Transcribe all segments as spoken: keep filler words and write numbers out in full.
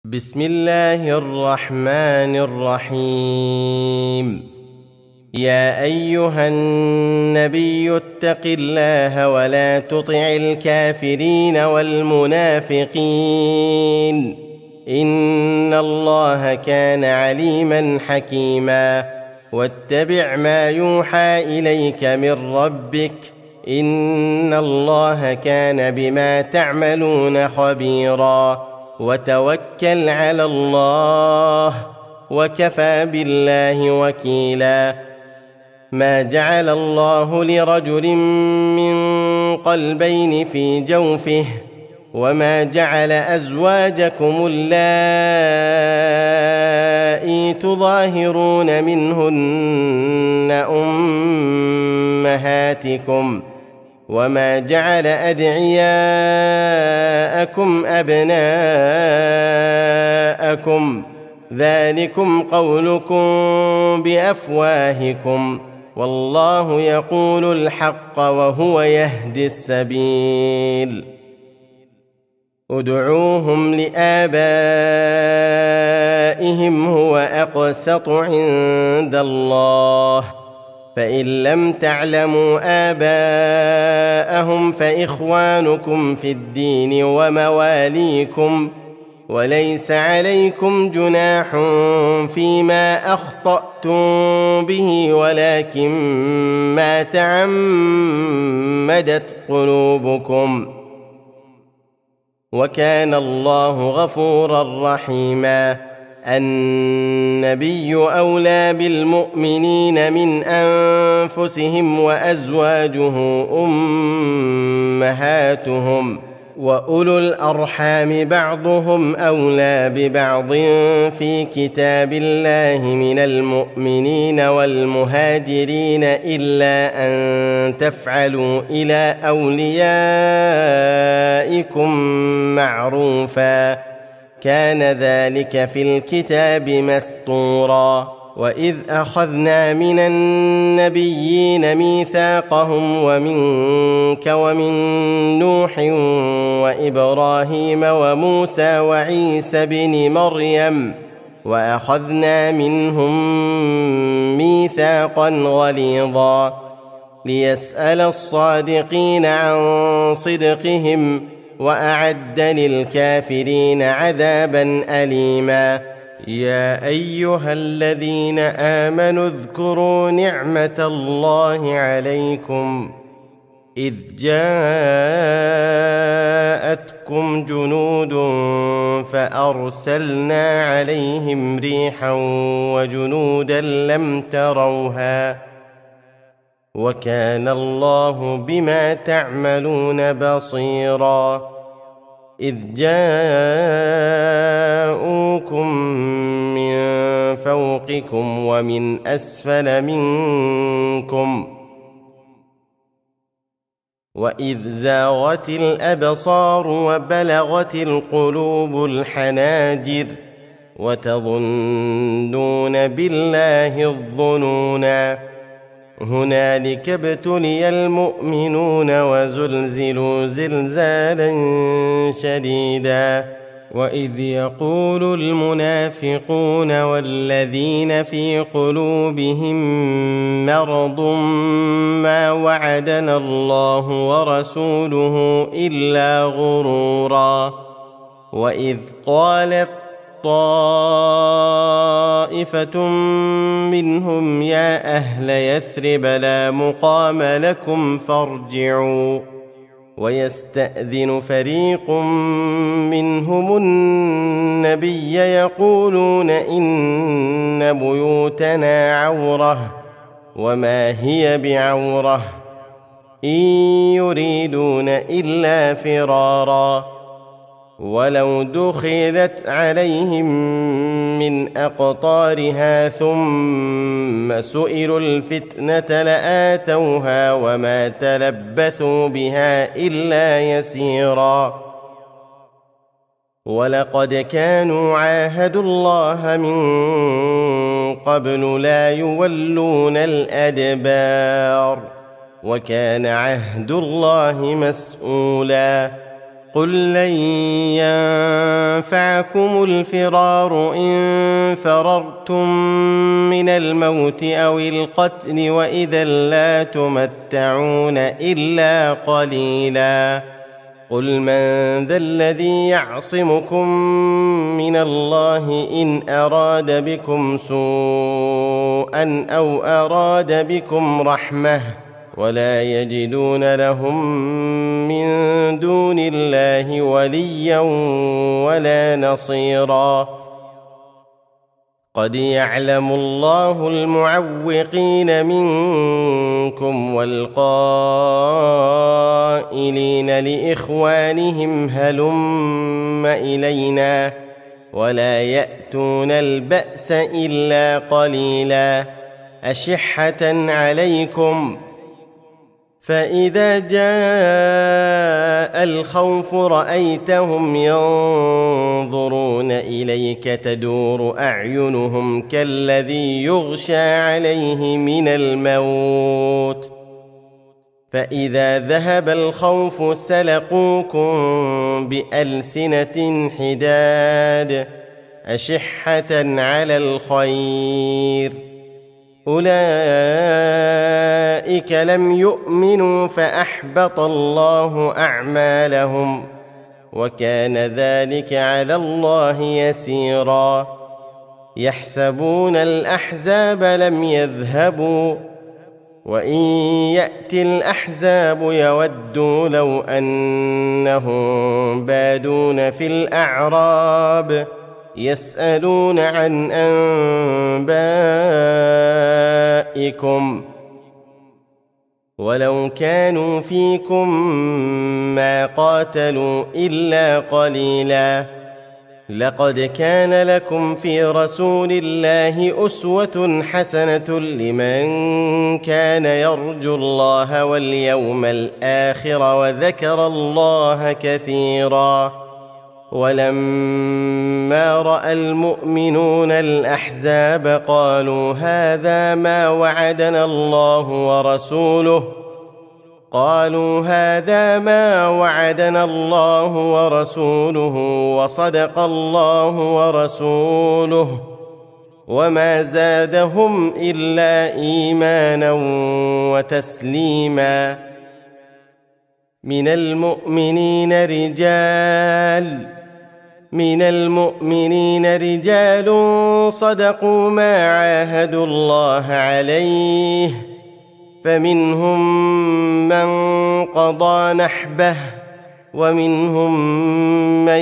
بسم الله الرحمن الرحيم. يا أيها النبي اتق الله ولا تطع الكافرين والمنافقين إن الله كان عليما حكيما. واتبع ما يوحى إليك من ربك إن الله كان بما تعملون خبيرا. وتوكل على الله وكفى بالله وكيلا. ما جعل الله لرجل من قلبين في جوفه وما جعل أزواجكم اللائي تظاهرون منهن أمهاتكم وما جعل أدعياءكم أبناءكم ذلكم قولكم بأفواهكم والله يقول الحق وهو يهدي السبيل. ادعوهم لآبائهم هو أقسط عند الله فإن لم تعلموا آباءهم فإخوانكم في الدين ومواليكم وليس عليكم جناح فيما أخطأتم به ولكن ما تعمدت قلوبكم وكان الله غفورا رحيما. النبي أولى بالمؤمنين من أنفسهم وأزواجه أمهاتهم وأولو الأرحام بعضهم أولى ببعض في كتاب الله من المؤمنين والمهاجرين إلا أن تفعلوا إلى أوليائكم معروفا كان ذلك في الكتاب مسطورا. وإذ أخذنا من النبيين ميثاقهم ومنك ومن نوح وإبراهيم وموسى وعيسى بن مريم وأخذنا منهم ميثاقا غليظا ليسأل الصادقين عن صدقهم وأعد للكافرين عذابا أليما. يا أيها الذين آمنوا اذكروا نعمة الله عليكم إذ جاءتكم جنود فأرسلنا عليهم ريحا وجنودا لم تروها وكان الله بما تعملون بصيرا. إذ جاءوكم من فوقكم ومن أسفل منكم وإذ زاغت الأبصار وبلغت القلوب الحناجر وتظنون بالله الظنونا هنالك ابتلي المؤمنون وزلزلوا زلزالا شديدا. وإذ يقول المنافقون والذين في قلوبهم مرض ما وعدنا الله ورسوله إلا غرورا. وإذ قالت طائفة منهم يا أهل يثرب لا مقام لكم فارجعوا ويستأذن فريق منهم النبي يقولون إن بيوتنا عورة وما هي بعورة إن يريدون إلا فرارا ولو دخلت عليهم من أقطارها ثم سئلوا الفتنة لآتوها وما تلبثوا بها إلا يسيرا. ولقد كانوا عاهدوا الله من قبل لا يولون الأدبار وكان عهد الله مسؤولا. قل لن ينفعكم الفرار إن فررتم من الموت أو القتل وإذا لا تمتعون إلا قليلا قل من ذا الذي يعصمكم من الله إن أراد بكم سوءا أو أراد بكم رحمة ولا يجدون لهم من دون الله وليا ولا نصيرا قد يعلم الله المعوقين منكم والقائلين لإخوانهم هلم إلينا ولا يأتون البأس إلا قليلا أشحة عليكم فإذا جاء الخوف رأيتهم ينظرون إليك تدور أعينهم كالذي يغشى عليه من الموت فإذا ذهب الخوف سلقوكم بألسنة حداد أشحة على الخير أولئك لم يؤمنوا فأحبط الله أعمالهم وكان ذلك على الله يسيرا يحسبون الأحزاب لم يذهبوا وإن يأتي الأحزاب يودوا لو أنهم بادون في الأعراب يسألون عن أنبائكم ولو كانوا فيكم ما قاتلوا إلا قليلا لقد كان لكم في رسول الله أسوة حسنة لمن كان يرجو الله واليوم الآخر وذكر الله كثيرا ولما رأى المؤمنون الأحزاب قالوا هذا ما وعدنا الله ورسوله قالوا هذا ما وعدنا الله ورسوله وصدق الله ورسوله وما زادهم إلا إيمانا وتسليما من المؤمنين رجال من المؤمنين رجال صدقوا ما عاهدوا الله عليه فمنهم من قضى نحبه ومنهم من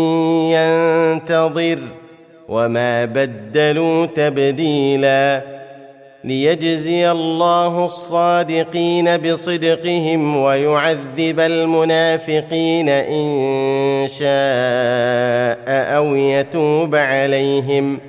ينتظر وما بدلوا تبديلا ليجزي الله الصادقين بصدقهم ويعذب المنافقين إن شاء أو يتوب عليهم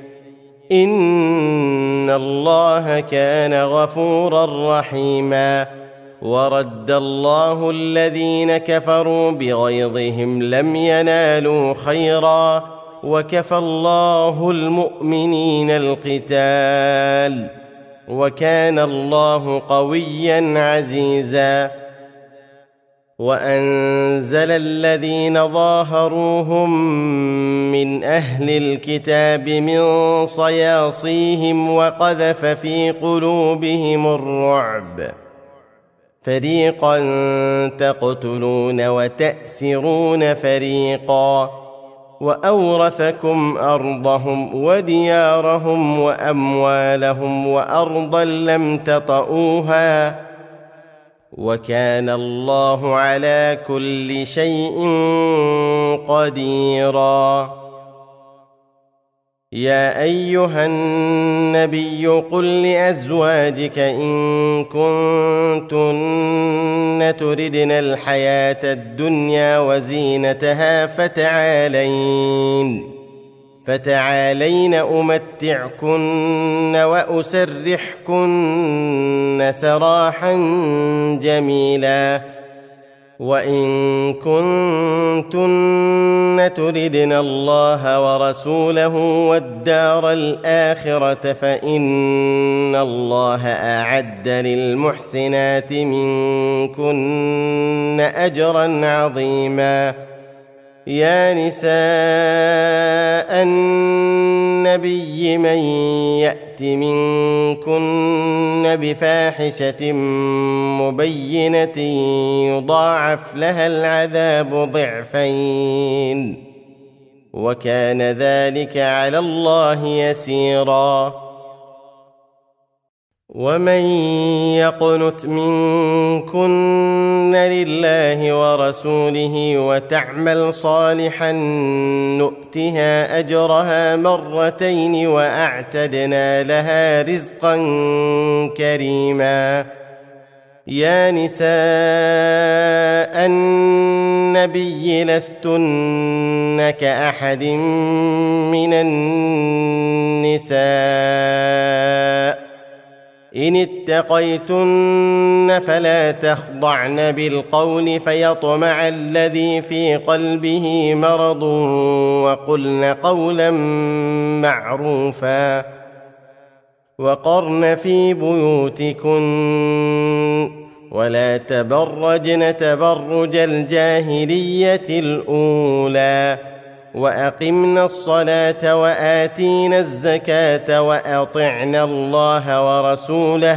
إن الله كان غفورا رحيما ورد الله الذين كفروا بغيظهم لم ينالوا خيرا وكفى الله المؤمنين القتال وكان الله قويا عزيزا وأنزل الذين ظاهروهم من أهل الكتاب من صياصيهم وقذف في قلوبهم الرعب فريقا تقتلون وتأسرون فريقا وأورثكم أرضهم وديارهم وأموالهم وأرضا لم تطئوها وكان الله على كل شيء قديرا يا أيها النبي قل لأزواجك إن كنتن تردن الحياة الدنيا وزينتها فتعالين فتعالين أمتعكن وأسرحكن سراحا جميلا وإن كنتن تردن الله ورسوله والدار الآخرة فإن الله أعد للمحسنات منكن أجرا عظيما يا نساء النبي من يأت منكن بفاحشة مبينة يضاعف لها العذاب ضعفين وكان ذلك على الله يسيرا. ومن يقنت منكن لله ورسوله وتعمل صالحا نؤتها أجرها مرتين وأعتدنا لها رزقا كريما. يا نساء النبي لستن كأحد من النساء إن اتقيتن فلا تخضعن بالقول فيطمع الذي في قلبه مرض وقلن قولا معروفا وقرن في بيوتكن ولا تبرجن تبرج الجاهلية الأولى وأقمنا الصلاة وآتينا الزكاة وأطعنا الله ورسوله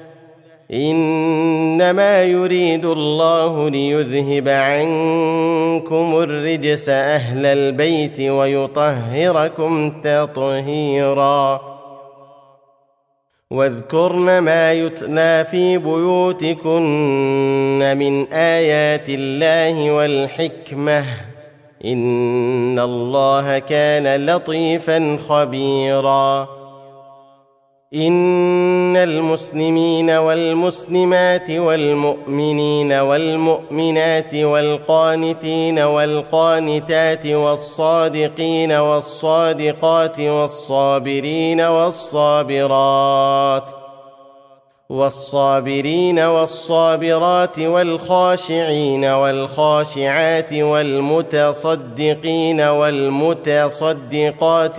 إنما يريد الله ليذهب عنكم الرجس أهل البيت ويطهركم تطهيرا. واذكرن ما يتلى في بيوتكن من آيات الله والحكمة إن الله كان لطيفا خبيرا. إن المسلمين والمسلمات والمؤمنين والمؤمنات والقانتين والقانتات والصادقين والصادقات والصابرين والصابرات والصابرين والصابرات والخاشعين والخاشعات والمتصدقين والمتصدقات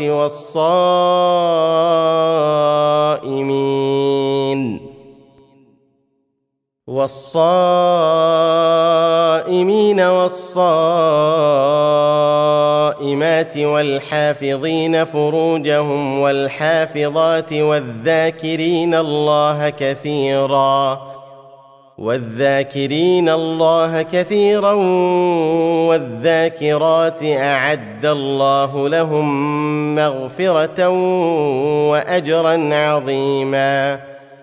والصائمين والصائمين والصائمات والحافظين فروجهم والحافظات والذاكرين الله كثيرا والذاكرين الله كثيرا والذاكرات أعد الله لهم مغفرة وأجرا عظيما.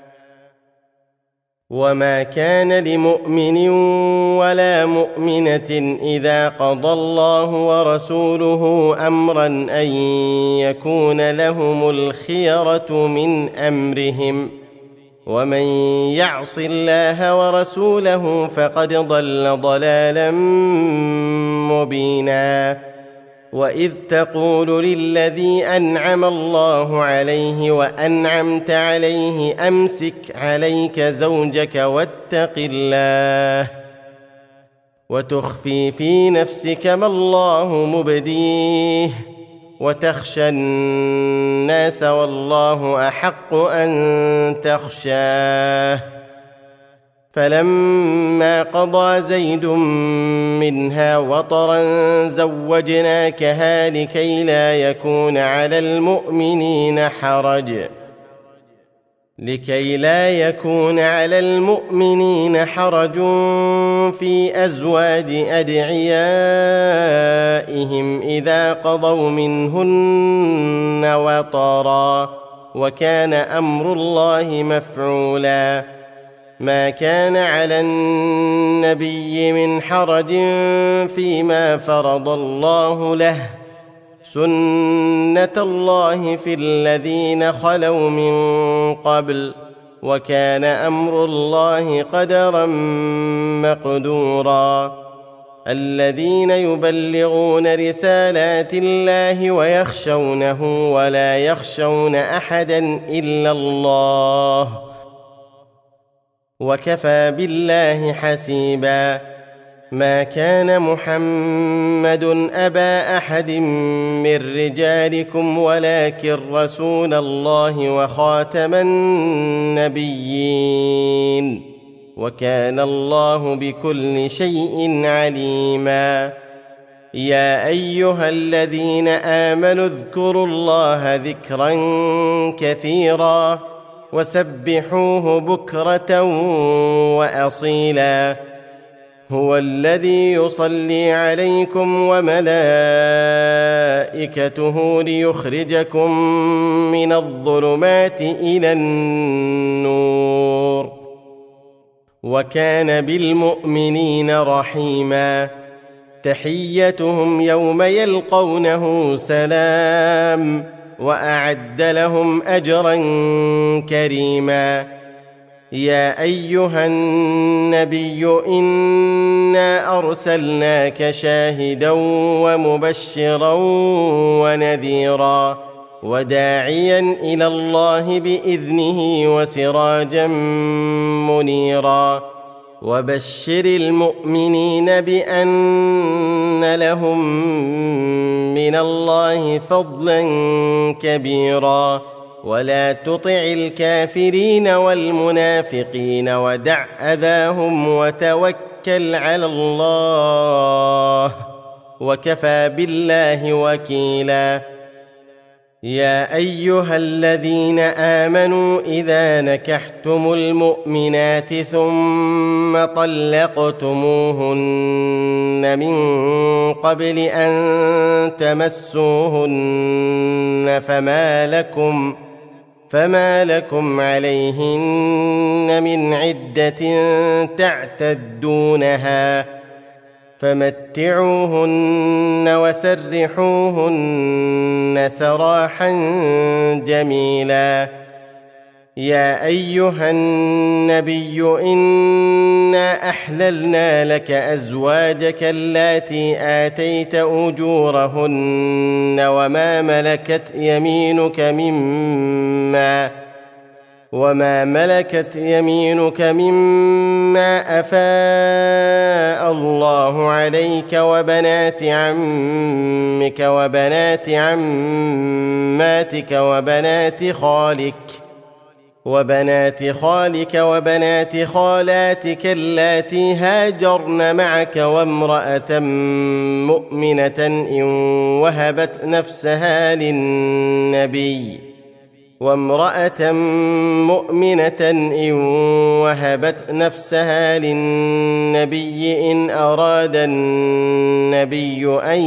وما كان لمؤمن ولا مؤمنة إذا قضى الله ورسوله أمرا أن يكون لهم الخيرة من أمرهم ومن يعص الله ورسوله فقد ضل ضلالا مبينا. وإذ تقول للذي أنعم الله عليه وأنعمت عليه أمسك عليك زوجك واتق الله وتخفي في نفسك ما الله مبديه وتخشى الناس والله أحق أن تخشاه. فلما قضى زيد منها وطرا زوجناكها لكي لا يكون على المؤمنين حرج لكي لا يكون على المؤمنين حرج في أزواج أدعيائهم إذا قضوا منهن وطرا وكان أمر الله مفعولا. ما كان على النبي من حرج فيما فرض الله له سنة الله في الذين خلوا من قبل وكان أمر الله قدرا مقدورا. الذين يبلغون رسالات الله ويخشونه ولا يخشون أحدا إلا الله وكفى بالله حسيبا. ما كان محمد أبا أحد من رجالكم ولكن رسول الله وخاتم النبيين وكان الله بكل شيء عليما. يا أيها الذين آمنوا اذكروا الله ذكرا كثيرا وسبحوه بكرة وأصيلا هو الذي يصلي عليكم وملائكته ليخرجكم من الظلمات إلى النور وكان بالمؤمنين رحيما تحيتهم يوم يلقونه سلام وأعد لهم أجرا كريما يا أيها النبي إنا أرسلناك شاهدا ومبشرا ونذيرا وداعيا إلى الله بإذنه وسراجا منيرا وبشر المؤمنين بأن لهم من الله فضلا كبيرا ولا تطع الكافرين والمنافقين ودع أذاهم وتوكل على الله وكفى بالله وكيلا يا أيها الذين آمنوا إذا نكحتم المؤمنات ثم طلقتموهن من قبل أن تمسوهن فما لكم فما لكم عليهن من عدة تعتدونها فمتعوهن وسرحوهن سراحا جميلا يا أيها النبي إنا أحللنا لك أزواجك اللاتي آتيت أجورهن وما ملكت يمينك مما وما ملكت يمينك مما أفاء الله عليك وبنات عمك وبنات عماتك وبنات خالك وبنات خالك وبنات خالاتك اللاتي هاجرن معك وامرأة مؤمنة إن وهبت نفسها للنبي وامرأة مؤمنة إن وهبت نفسها للنبي إن أراد النبي أن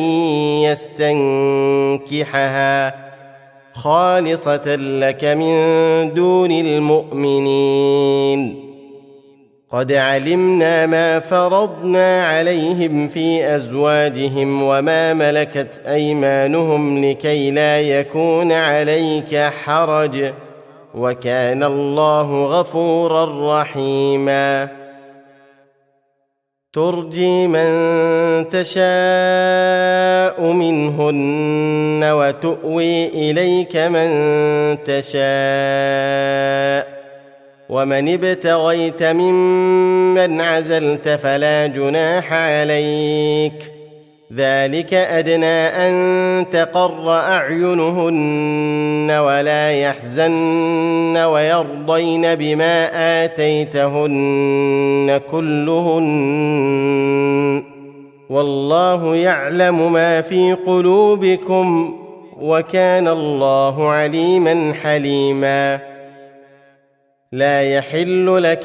يستنكحها خالصة لك من دون المؤمنين قد علمنا ما فرضنا عليهم في أزواجهم وما ملكت أيمانهم لكي لا يكون عليك حرج وكان الله غفورا رحيما ترجي من تشاء منهن وتؤوي إليك من تشاء ومن ابتغيت ممن عزلت فلا جناح عليك ذلك أدنى أن تقر أعينهن ولا يحزن ويرضين بما آتيتهن كلهن والله يعلم ما في قلوبكم وكان الله عليما حليما لا يحل لك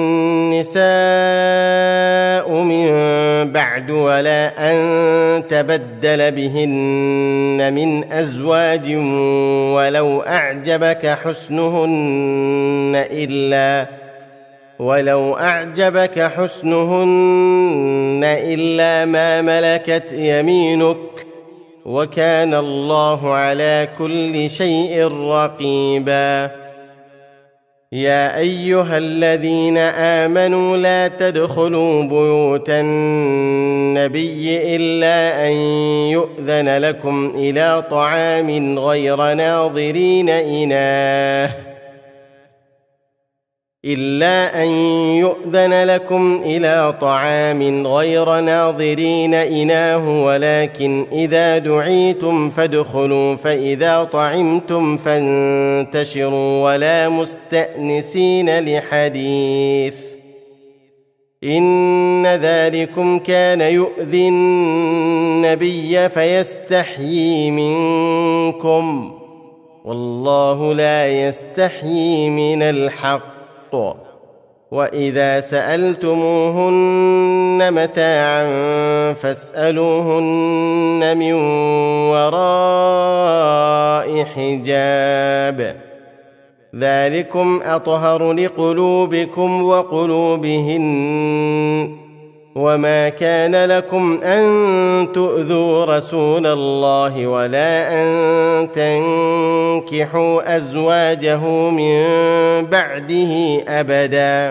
النساء من بعد ولا أن تبدل بهن من أزواج ولو أعجبك حسنهن إلا ولو أعجبك حسنهن إلا ما ملكت يمينك وكان الله على كل شيء رقيبا يا أيها الذين آمنوا لا تدخلوا بيوت النبي إلا أن يؤذن لكم إلى طعام غير ناظرين إناه إلا أن يؤذن لكم إلى طعام غير ناظرين إناه ولكن إذا دعيتم فادخلوا فإذا طعمتم فانتشروا ولا مستأنسين لحديث إن ذلكم كان يؤذي النبي فيستحيي منكم، والله لا يستحيي من الحق. وإذا سألتموهن متاعا فاسألوهن من وراء حجاب، ذلكم أطهر لقلوبكم وقلوبهن. وما كان لكم أن تؤذوا رسول الله ولا أن تنكحوا أزواجه من بعده أبدا،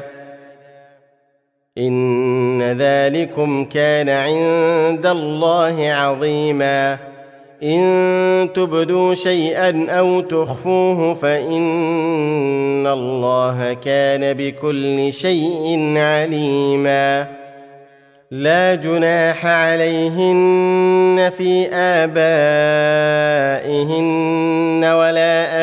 إن ذلكم كان عند الله عظيما. إن تبدوا شيئا أو تخفوه فإن الله كان بكل شيء عليما. لا جناح عليهن في آبائهن ولا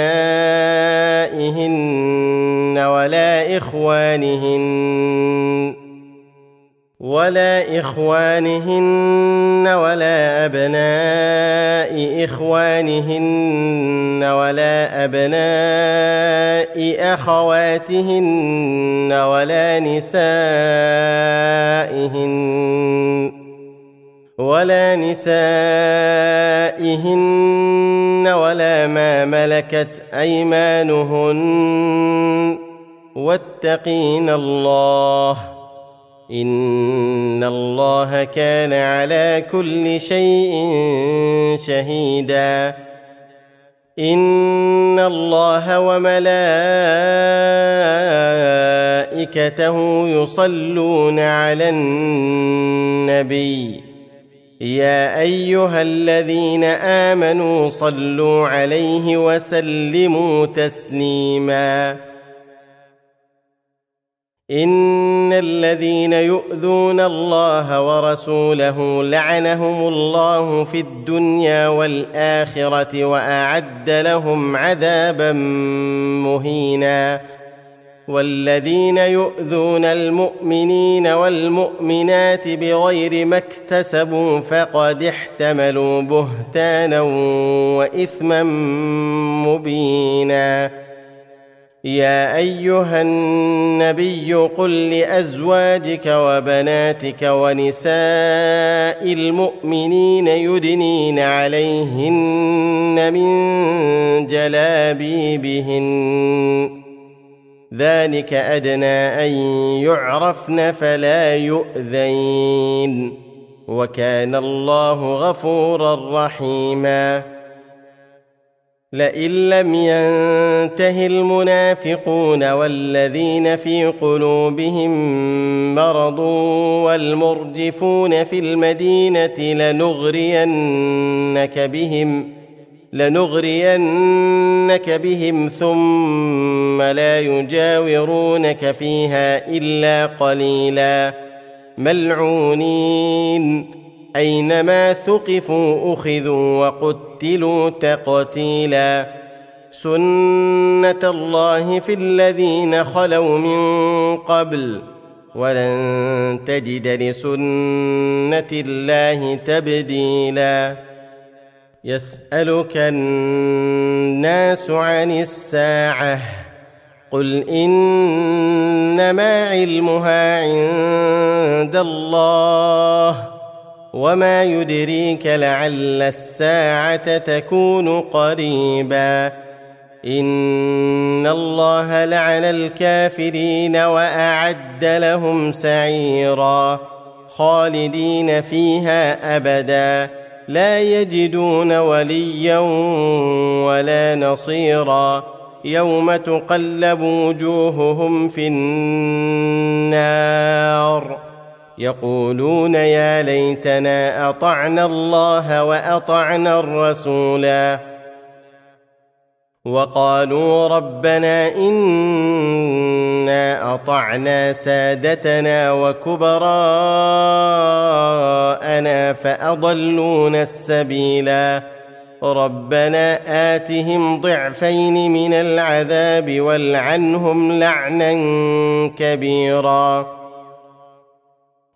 أبنائهن ولا إخوانهن ولا إخوانهن ولا أبناء إخوانهن ولا أبناء أخواتهن ولا نسائهن ولا نسائهن ولا ما ملكت أيمانهن، واتقين الله إن الله كان على كل شيء شهيدا. إن الله وملائكته يصلون على النبي، يا أيها الذين آمنوا صلوا عليه وسلموا تسليما. إن الذين يؤذون الله ورسوله لعنهم الله في الدنيا والآخرة وأعد لهم عذابا مهينا. والذين يؤذون المؤمنين والمؤمنات بغير ما اكتسبوا فقد احتملوا بهتانا وإثما مبينا. يا أيها النبي قل لأزواجك وبناتك ونساء المؤمنين يدنين عليهن من جلابيبهن، ذلك أدنى أن يعرفن فلا يؤذين، وكان الله غفورا رحيما. لئن لم ينته المنافقون والذين في قلوبهم مرض والمرجفون في المدينة لنغرينك بهم لنغرينك بهم ثم لا يجاورونك فيها إلا قليلا، ملعونين أينما ثقفوا أخذوا وقتلوا تقتيلا. سنة الله في الذين خلوا من قبل ولن تجد لسنة الله تبديلا. يسألك الناس عن الساعة قل إنما علمها عند الله وما يدريك لعل الساعة تكون قريبا. إن الله لعن الكافرين وأعد لهم سعيرا خالدين فيها أبدا لا يجدون وليا ولا نصيرا. يوم تقلب وجوههم في النار يقولون يا ليتنا أطعنا الله وأطعنا الرسولا، وقالوا ربنا إنا أطعنا سادتنا وكبراءنا فأضلونا السبيلا. ربنا آتهم ضعفين من العذاب والعنهم لعنا كبيرا.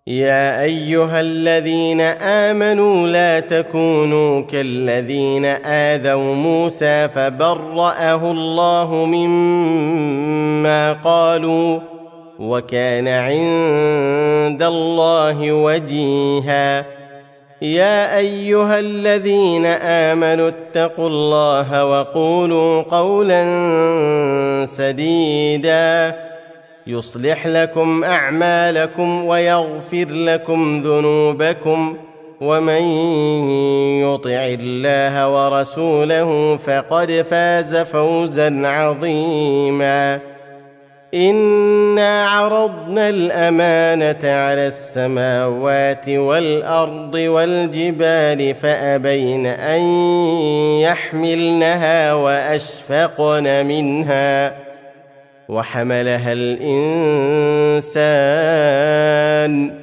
يا أيها الذين آمنوا لا تكونوا كالذين آذوا موسى فبرأه الله مما قالوا وكان عند الله وجيها. يا أيها الذين آمنوا اتقوا الله وقولوا قولا سديدا يصلح لكم أعمالكم ويغفر لكم ذنوبكم ومن يطع الله ورسوله فقد فاز فوزا عظيما. إنا عرضنا الأمانة على السماوات والأرض والجبال فأبين أن يحملنها وأشفقن منها وحملها الإنسان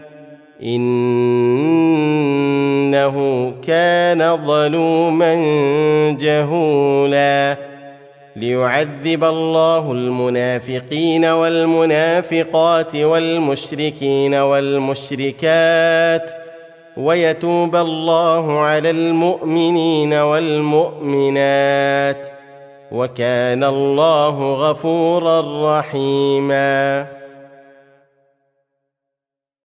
إنه كان ظلوما جهولا. ليعذب الله المنافقين والمنافقات والمشركين والمشركات ويتوب الله على المؤمنين والمؤمنات وكان الله غفورا رحيما.